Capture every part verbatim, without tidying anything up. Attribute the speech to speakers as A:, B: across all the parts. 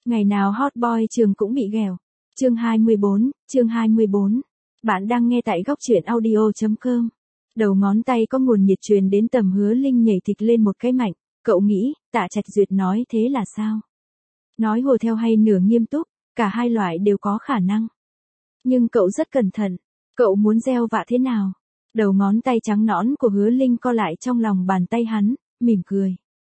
A: Ngày nào hot boy trường cũng bị ghèo. Chương hai mươi bốn, chương hai mươi bốn. Bạn đang nghe tại góc truyện audio chấm com. Đầu ngón tay có nguồn nhiệt truyền đến tầm Hứa Linh nhảy thịch lên một cái mạnh, cậu nghĩ, Tạ Trạch Duyệt nói thế là sao? Nói hồ theo hay nửa nghiêm túc, cả hai loại đều có khả năng. Nhưng cậu rất cẩn thận, cậu muốn gieo vạ thế nào? Đầu ngón tay trắng nõn của Hứa Linh co lại trong lòng bàn tay hắn, mỉm cười.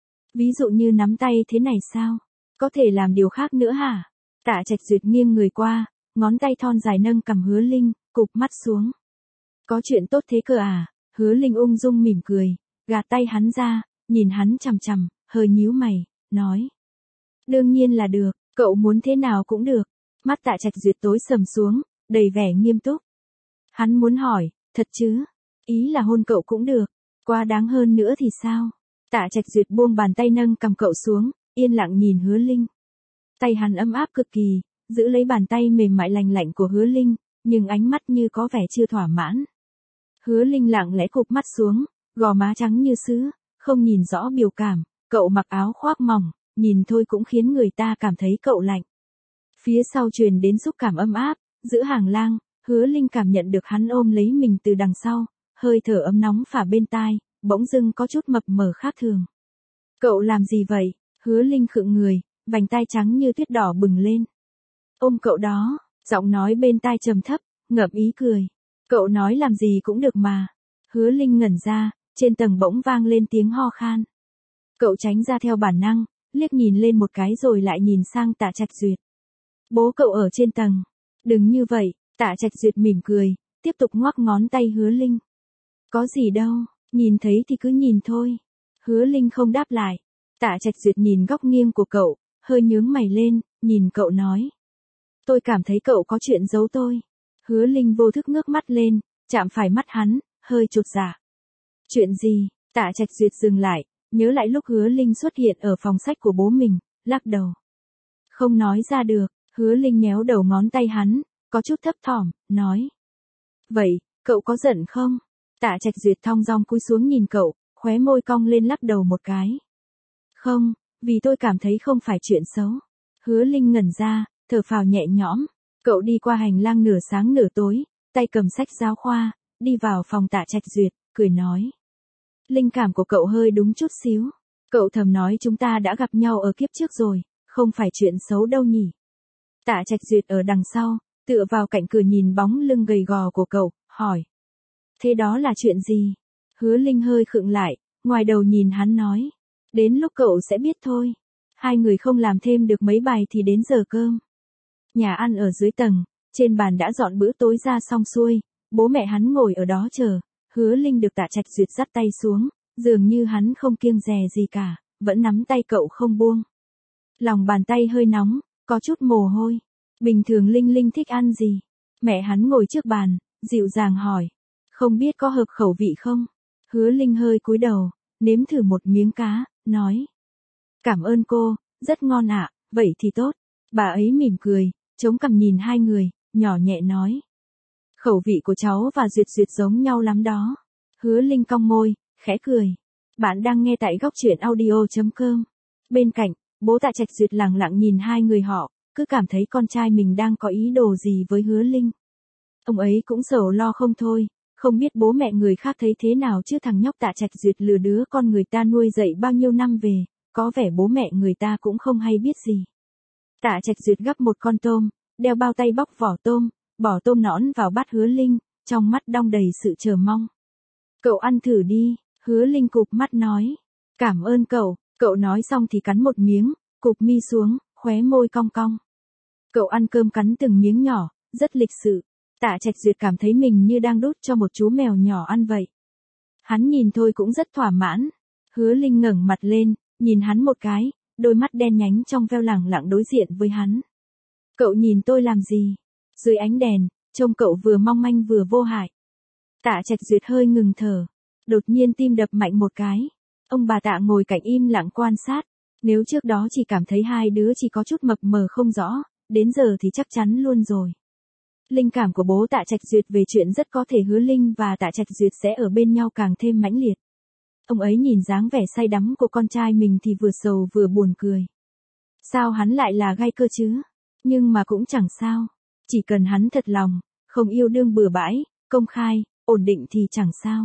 A: Ví dụ như nắm tay thế này sao? Có thể làm điều khác nữa hả? Tạ Trạch Duyệt nghiêng người qua, ngón tay thon dài nâng cằm Hứa Linh, cụp mắt xuống. Có chuyện tốt thế cơ à? Hứa Linh ung dung mỉm cười, gạt tay hắn ra, nhìn hắn chằm chằm, hơi nhíu mày, nói. Đương nhiên là được, cậu muốn thế nào cũng được. Mắt Tạ Trạch Duyệt tối sầm xuống, đầy vẻ nghiêm túc. Hắn muốn hỏi, thật chứ? Ý là hôn cậu cũng được, quá đáng hơn nữa thì sao? Tạ Trạch Duyệt buông bàn tay nâng cầm cậu xuống, yên lặng nhìn Hứa Linh. Tay hắn ấm áp cực kỳ, giữ lấy bàn tay mềm mại lành lạnh của Hứa Linh, nhưng ánh mắt như có vẻ chưa thỏa mãn. Hứa Linh lặng lẽ cụp mắt xuống, gò má trắng như sứ, không nhìn rõ biểu cảm, cậu mặc áo khoác mỏng, nhìn thôi cũng khiến người ta cảm thấy cậu lạnh. Phía sau truyền đến xúc cảm ấm áp, giữa hàng lang, Hứa Linh cảm nhận được hắn ôm lấy mình từ đằng sau, hơi thở ấm nóng phả bên tai, bỗng dưng có chút mập mờ khác thường. Cậu làm gì vậy? Hứa Linh khựng người, vành tai trắng như tuyết đỏ bừng lên. Ôm cậu đó, giọng nói bên tai trầm thấp, ngậm ý cười. Cậu nói làm gì cũng được mà. Hứa Linh ngẩn ra, trên tầng bỗng vang lên tiếng ho khan. Cậu tránh ra theo bản năng, liếc nhìn lên một cái rồi lại nhìn sang Tạ Trạch Duyệt. Bố cậu ở trên tầng. Đừng như vậy, Tạ Trạch Duyệt mỉm cười, tiếp tục ngoắc ngón tay Hứa Linh. Có gì đâu, nhìn thấy thì cứ nhìn thôi. Hứa Linh không đáp lại. Tạ Trạch Duyệt nhìn góc nghiêng của cậu, hơi nhướng mày lên, nhìn cậu nói. Tôi cảm thấy cậu có chuyện giấu tôi. Hứa Linh vô thức ngước mắt lên, chạm phải mắt hắn, hơi chột dạ. Chuyện gì? Tạ Trạch Duyệt dừng lại, nhớ lại lúc Hứa Linh xuất hiện ở phòng sách của bố mình, lắc đầu. Không nói ra được, Hứa Linh nhéo đầu ngón tay hắn, có chút thấp thỏm, nói. Vậy, cậu có giận không? Tạ Trạch Duyệt thong dong cúi xuống nhìn cậu, khóe môi cong lên lắc đầu một cái. Không, vì tôi cảm thấy không phải chuyện xấu. Hứa Linh ngẩn ra, thở phào nhẹ nhõm. Cậu đi qua hành lang nửa sáng nửa tối, tay cầm sách giáo khoa, đi vào phòng Tạ Trạch Duyệt, cười nói. Linh cảm của cậu hơi đúng chút xíu. Cậu thầm nói chúng ta đã gặp nhau ở kiếp trước rồi, không phải chuyện xấu đâu nhỉ. Tạ Trạch Duyệt ở đằng sau, tựa vào cạnh cửa nhìn bóng lưng gầy gò của cậu, hỏi. Thế đó là chuyện gì? Hứa Linh hơi khựng lại, ngoài đầu nhìn hắn nói. Đến lúc cậu sẽ biết thôi. Hai người không làm thêm được mấy bài thì đến giờ cơm. Nhà ăn ở dưới tầng, trên bàn đã dọn bữa tối ra xong xuôi, bố mẹ hắn ngồi ở đó chờ. Hứa Linh được Tạ Trạch Duyệt dắt tay xuống, dường như hắn không kiêng dè gì cả, vẫn nắm tay cậu không buông. Lòng bàn tay hơi nóng, có chút mồ hôi. Bình thường Linh Linh thích ăn gì? Mẹ hắn ngồi trước bàn, dịu dàng hỏi. Không biết có hợp khẩu vị không? Hứa Linh hơi cúi đầu, nếm thử một miếng cá, nói. Cảm ơn cô, rất ngon ạ, vậy thì tốt. Bà ấy mỉm cười, chống cằm nhìn hai người, nhỏ nhẹ nói. Khẩu vị của cháu và Duyệt Duyệt giống nhau lắm đó. Hứa Linh cong môi, khẽ cười. Bạn đang nghe tại góc truyện audio chấm com. Bên cạnh, bố Tạ Trạch Duyệt lặng lặng nhìn hai người họ, cứ cảm thấy con trai mình đang có ý đồ gì với Hứa Linh. Ông ấy cũng sầu lo không thôi, không biết bố mẹ người khác thấy thế nào chứ thằng nhóc Tạ Trạch Duyệt lừa đứa con người ta nuôi dạy bao nhiêu năm về, có vẻ bố mẹ người ta cũng không hay biết gì. Tạ Trạch Duyệt gắp một con tôm, đeo bao tay bóc vỏ tôm, bỏ tôm nõn vào bát Hứa Linh, trong mắt đong đầy sự chờ mong. Cậu ăn thử đi, Hứa Linh cụp mắt nói. Cảm ơn cậu, cậu nói xong thì cắn một miếng, cụp mi xuống, khóe môi cong cong. Cậu ăn cơm cắn từng miếng nhỏ, rất lịch sự. Tạ Trạch Duyệt cảm thấy mình như đang đút cho một chú mèo nhỏ ăn vậy. Hắn nhìn thôi cũng rất thỏa mãn. Hứa Linh ngẩng mặt lên, nhìn hắn một cái, đôi mắt đen nhánh trong veo lẳng lặng đối diện với hắn. Cậu nhìn tôi làm gì? Dưới ánh đèn, trông cậu vừa mong manh vừa vô hại. Tạ Trạch Duyệt hơi ngừng thở. Đột nhiên tim đập mạnh một cái. Ông bà Tạ ngồi cạnh im lặng quan sát. Nếu trước đó chỉ cảm thấy hai đứa chỉ có chút mập mờ không rõ, đến giờ thì chắc chắn luôn rồi. Linh cảm của bố Tạ Trạch Duyệt về chuyện rất có thể Hứa Linh và Tạ Trạch Duyệt sẽ ở bên nhau càng thêm mãnh liệt. Ông ấy nhìn dáng vẻ say đắm của con trai mình thì vừa sầu vừa buồn cười. Sao hắn lại là gai cơ chứ? Nhưng mà cũng chẳng sao. Chỉ cần hắn thật lòng, không yêu đương bừa bãi, công khai, ổn định thì chẳng sao.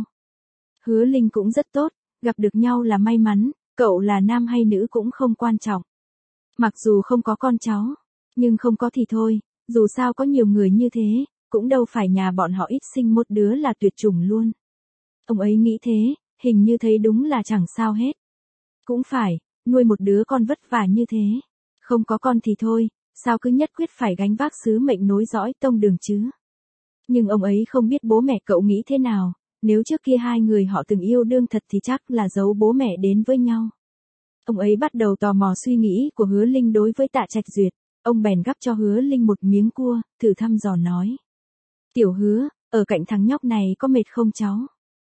A: Hứa Linh cũng rất tốt, gặp được nhau là may mắn, cậu là nam hay nữ cũng không quan trọng. Mặc dù không có con cháu, nhưng không có thì thôi, dù sao có nhiều người như thế, cũng đâu phải nhà bọn họ ít sinh một đứa là tuyệt chủng luôn. Ông ấy nghĩ thế, hình như thấy đúng là chẳng sao hết. Cũng phải, nuôi một đứa con vất vả như thế. Không có con thì thôi, sao cứ nhất quyết phải gánh vác sứ mệnh nối dõi tông đường chứ? Nhưng ông ấy không biết bố mẹ cậu nghĩ thế nào, nếu trước kia hai người họ từng yêu đương thật thì chắc là giấu bố mẹ đến với nhau. Ông ấy bắt đầu tò mò suy nghĩ của Hứa Linh đối với Tạ Trạch Duyệt, ông bèn gắp cho Hứa Linh một miếng cua, thử thăm dò nói. Tiểu Hứa, ở cạnh thằng nhóc này có mệt không cháu?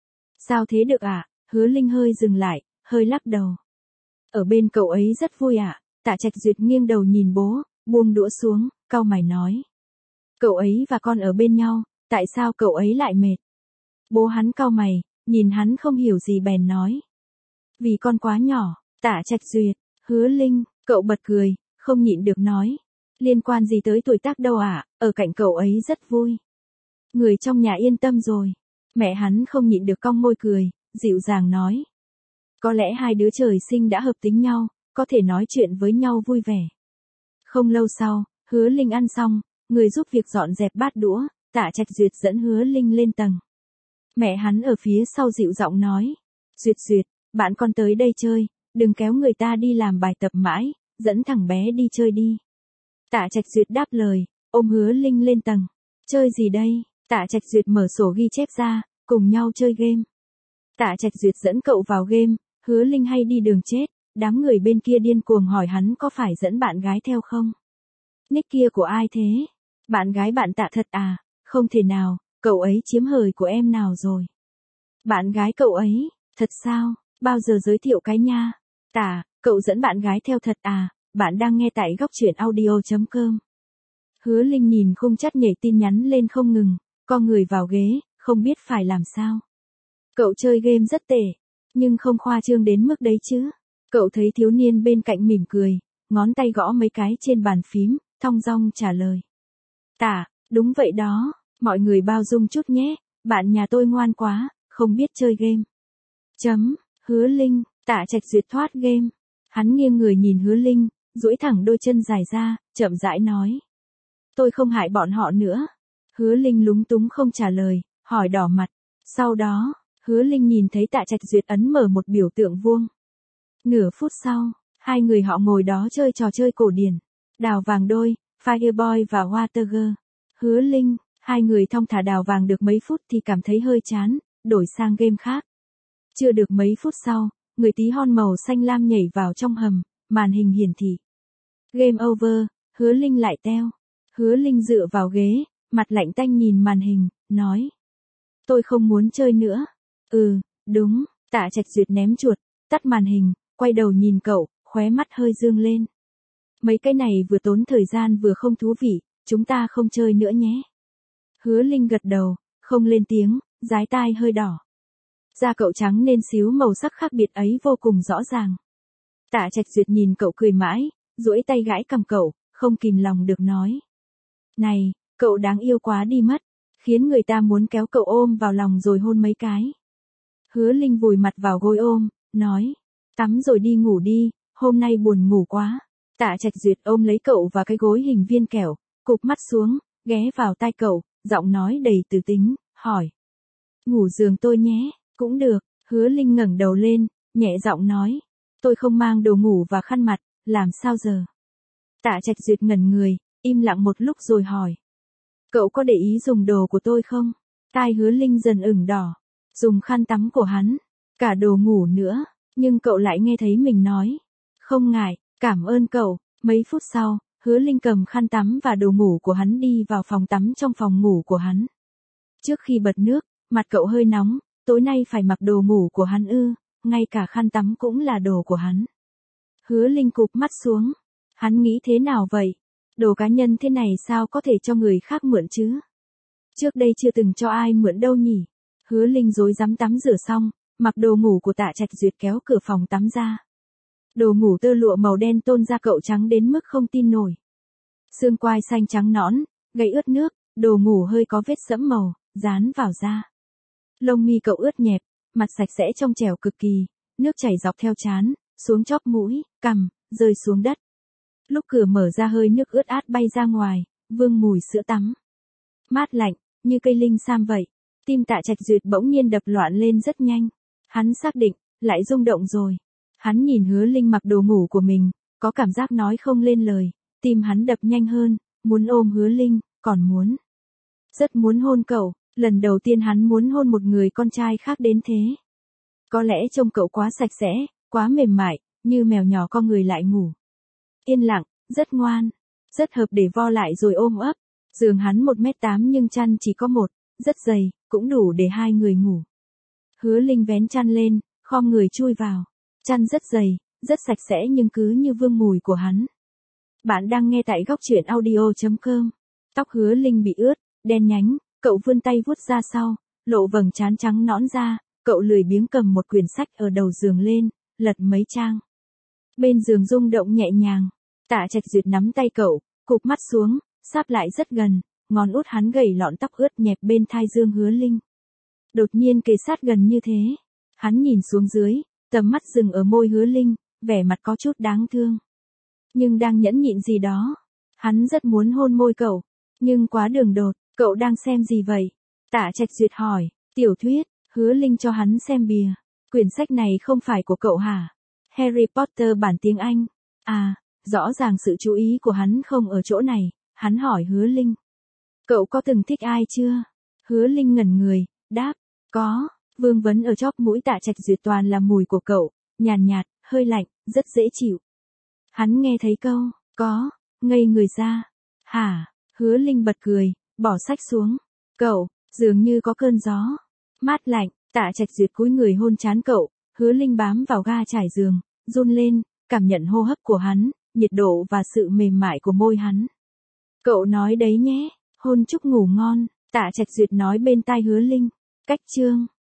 A: Sao thế được ạ? À? Hứa Linh hơi dừng lại, hơi lắc đầu. Ở bên cậu ấy rất vui ạ. À? Tạ Trạch Duyệt nghiêng đầu nhìn bố, buông đũa xuống, cau mày nói. Cậu ấy và con ở bên nhau, tại sao cậu ấy lại mệt? Bố hắn cau mày, nhìn hắn không hiểu gì bèn nói. Vì con quá nhỏ. Tạ Trạch Duyệt, Hứa Linh, cậu bật cười, không nhịn được nói. Liên quan gì tới tuổi tác đâu ạ, à? Ở cạnh cậu ấy rất vui. Người trong nhà yên tâm rồi. Mẹ hắn không nhịn được cong môi cười, dịu dàng nói. Có lẽ hai đứa trời sinh đã hợp tính nhau, có thể nói chuyện với nhau vui vẻ. Không lâu sau, Hứa Linh ăn xong, người giúp việc dọn dẹp bát đũa, Tạ Trạch Duyệt dẫn Hứa Linh lên tầng. Mẹ hắn ở phía sau dịu giọng nói. Duyệt Duyệt, bạn con tới đây chơi, đừng kéo người ta đi làm bài tập mãi, dẫn thằng bé đi chơi đi. Tạ Trạch Duyệt đáp lời, ôm Hứa Linh lên tầng. Chơi gì đây? Tạ Trạch Duyệt mở sổ ghi chép ra, cùng nhau chơi game. Tạ Trạch Duyệt dẫn cậu vào game, Hứa Linh hay đi đường chết, đám người bên kia điên cuồng hỏi hắn có phải dẫn bạn gái theo không? Nick kia của ai thế? Bạn gái bạn Tạ thật à? Không thể nào, cậu ấy chiếm hời của em nào rồi? Bạn gái cậu ấy, thật sao? Bao giờ giới thiệu cái nha? Tạ, cậu dẫn bạn gái theo thật à? Bạn đang nghe tại góc truyện audio chấm com. Hứa Linh nhìn khung chat nhảy tin nhắn lên không ngừng, co người vào ghế, không biết phải làm sao. Cậu chơi game rất tệ, nhưng không khoa trương đến mức đấy chứ. Cậu thấy thiếu niên bên cạnh mỉm cười, ngón tay gõ mấy cái trên bàn phím, thong dong trả lời. Tạ, đúng vậy đó, mọi người bao dung chút nhé, bạn nhà tôi ngoan quá, không biết chơi game. Chấm, Hứa Linh, Tạ Trạch Duyệt thoát game. Hắn nghiêng người nhìn Hứa Linh, duỗi thẳng đôi chân dài ra, chậm rãi nói. Tôi không hại bọn họ nữa. Hứa Linh lúng túng không trả lời, hỏi đỏ mặt. Sau đó, Hứa Linh nhìn thấy Tạ Trạch Duyệt ấn mở một biểu tượng vuông. Nửa phút sau, hai người họ ngồi đó chơi trò chơi cổ điển. Đào vàng đôi, Fireboy và Waterger. Hứa Linh, hai người thong thả đào vàng được mấy phút thì cảm thấy hơi chán, đổi sang game khác. Chưa được mấy phút sau, người tí hon màu xanh lam nhảy vào trong hầm, màn hình hiển thị. Game over, Hứa Linh lại teo. Hứa Linh dựa vào ghế, mặt lạnh tanh nhìn màn hình, nói. Tôi không muốn chơi nữa. Ừ, đúng, Tạ Trạch Duyệt ném chuột, tắt màn hình, quay đầu nhìn cậu, khóe mắt hơi dương lên. Mấy cái này vừa tốn thời gian vừa không thú vị, chúng ta không chơi nữa nhé. Hứa Linh gật đầu, không lên tiếng, dái tai hơi đỏ. Da cậu trắng nên xíu màu sắc khác biệt ấy vô cùng rõ ràng. Tạ Trạch Duyệt nhìn cậu cười mãi, duỗi tay gãi cằm cậu, không kìm lòng được nói. Này, cậu đáng yêu quá đi mất, khiến người ta muốn kéo cậu ôm vào lòng rồi hôn mấy cái. Hứa Linh vùi mặt vào gối ôm, nói. Tắm rồi đi ngủ đi, hôm nay buồn ngủ quá. Tạ Trạch Duyệt ôm lấy cậu và cái gối hình viên kẹo, cụp mắt xuống, ghé vào tai cậu, giọng nói đầy từ tính, hỏi. Ngủ giường tôi nhé, cũng được. Hứa Linh ngẩng đầu lên, nhẹ giọng nói. Tôi không mang đồ ngủ và khăn mặt, làm sao giờ? Tạ Trạch Duyệt ngẩn người, im lặng một lúc rồi hỏi. Cậu có để ý dùng đồ của tôi không? Tai Hứa Linh dần ửng đỏ. Dùng khăn tắm của hắn, cả đồ ngủ nữa, nhưng cậu lại nghe thấy mình nói. Không ngại, cảm ơn cậu. Mấy phút sau, Hứa Linh cầm khăn tắm và đồ ngủ của hắn đi vào phòng tắm trong phòng ngủ của hắn. Trước khi bật nước, mặt cậu hơi nóng, tối nay phải mặc đồ ngủ của hắn ư, ngay cả khăn tắm cũng là đồ của hắn. Hứa Linh cụp mắt xuống. Hắn nghĩ thế nào vậy? Đồ cá nhân thế này sao có thể cho người khác mượn chứ? Trước đây chưa từng cho ai mượn đâu nhỉ? Hứa Linh rối rắm tắm rửa xong, mặc đồ ngủ của Tạ Trạch Duyệt kéo cửa phòng tắm ra. Đồ ngủ tơ lụa màu đen tôn da cậu trắng đến mức không tin nổi. Xương quai xanh trắng nõn, gáy ướt nước, đồ ngủ hơi có vết sẫm màu, dán vào da. Lông mi cậu ướt nhẹp, mặt sạch sẽ trong trẻo cực kỳ, nước chảy dọc theo trán, xuống chóp mũi, cằm, rơi xuống đất. Lúc cửa mở ra hơi nước ướt át bay ra ngoài, vương mùi sữa tắm. Mát lạnh, như cây linh sam vậy. Tim Tạ Trạch Duyệt bỗng nhiên đập loạn lên rất nhanh. Hắn xác định, lại rung động rồi. Hắn nhìn Hứa Linh mặc đồ ngủ của mình, có cảm giác nói không lên lời, tim hắn đập nhanh hơn, muốn ôm Hứa Linh, còn muốn. Rất muốn hôn cậu, lần đầu tiên hắn muốn hôn một người con trai khác đến thế. Có lẽ trông cậu quá sạch sẽ, quá mềm mại, như mèo nhỏ co người lại ngủ. Yên lặng, rất ngoan, rất hợp để vo lại rồi ôm ấp. Giường hắn một mét tám nhưng chăn chỉ có một, rất dày, cũng đủ để hai người ngủ. Hứa Linh vén chăn lên, khom người chui vào. Chăn rất dày, rất sạch sẽ nhưng cứ như vương mùi của hắn. Bạn đang nghe tại góc truyện audio chấm com. Tóc Hứa Linh bị ướt, đen nhánh, cậu vươn tay vuốt ra sau, lộ vầng trán trắng nõn ra, cậu lười biếng cầm một quyển sách ở đầu giường lên, lật mấy trang. Bên giường rung động nhẹ nhàng, Tạ Trạch Duyệt nắm tay cậu, cụp mắt xuống, sáp lại rất gần, ngón út hắn gầy lọn tóc ướt nhẹp bên tai dương Hứa Linh. Đột nhiên kề sát gần như thế, hắn nhìn xuống dưới, tầm mắt dừng ở môi Hứa Linh, vẻ mặt có chút đáng thương. Nhưng đang nhẫn nhịn gì đó, hắn rất muốn hôn môi cậu, nhưng quá đường đột, cậu đang xem gì vậy? Tạ Trạch Duyệt hỏi, tiểu thuyết, Hứa Linh cho hắn xem bìa. Quyển sách này không phải của cậu hả? Harry Potter bản tiếng Anh. À, rõ ràng sự chú ý của hắn không ở chỗ này, hắn hỏi Hứa Linh. Cậu có từng thích ai chưa? Hứa Linh ngẩn người, đáp, có. Vương vấn ở chóp mũi Tạ Trạch Duyệt toàn là mùi của cậu, nhàn nhạt, hơi lạnh, rất dễ chịu. Hắn nghe thấy câu, có, ngây người ra. Hả? Hứa Linh bật cười, bỏ sách xuống. Cậu, dường như có cơn gió. Mát lạnh, Tạ Trạch Duyệt cúi người hôn trán cậu, Hứa Linh bám vào ga trải giường, run lên, cảm nhận hô hấp của hắn, nhiệt độ và sự mềm mại của môi hắn. Cậu nói đấy nhé, hôn chúc ngủ ngon, Tạ Trạch Duyệt nói bên tai Hứa Linh. Cách chương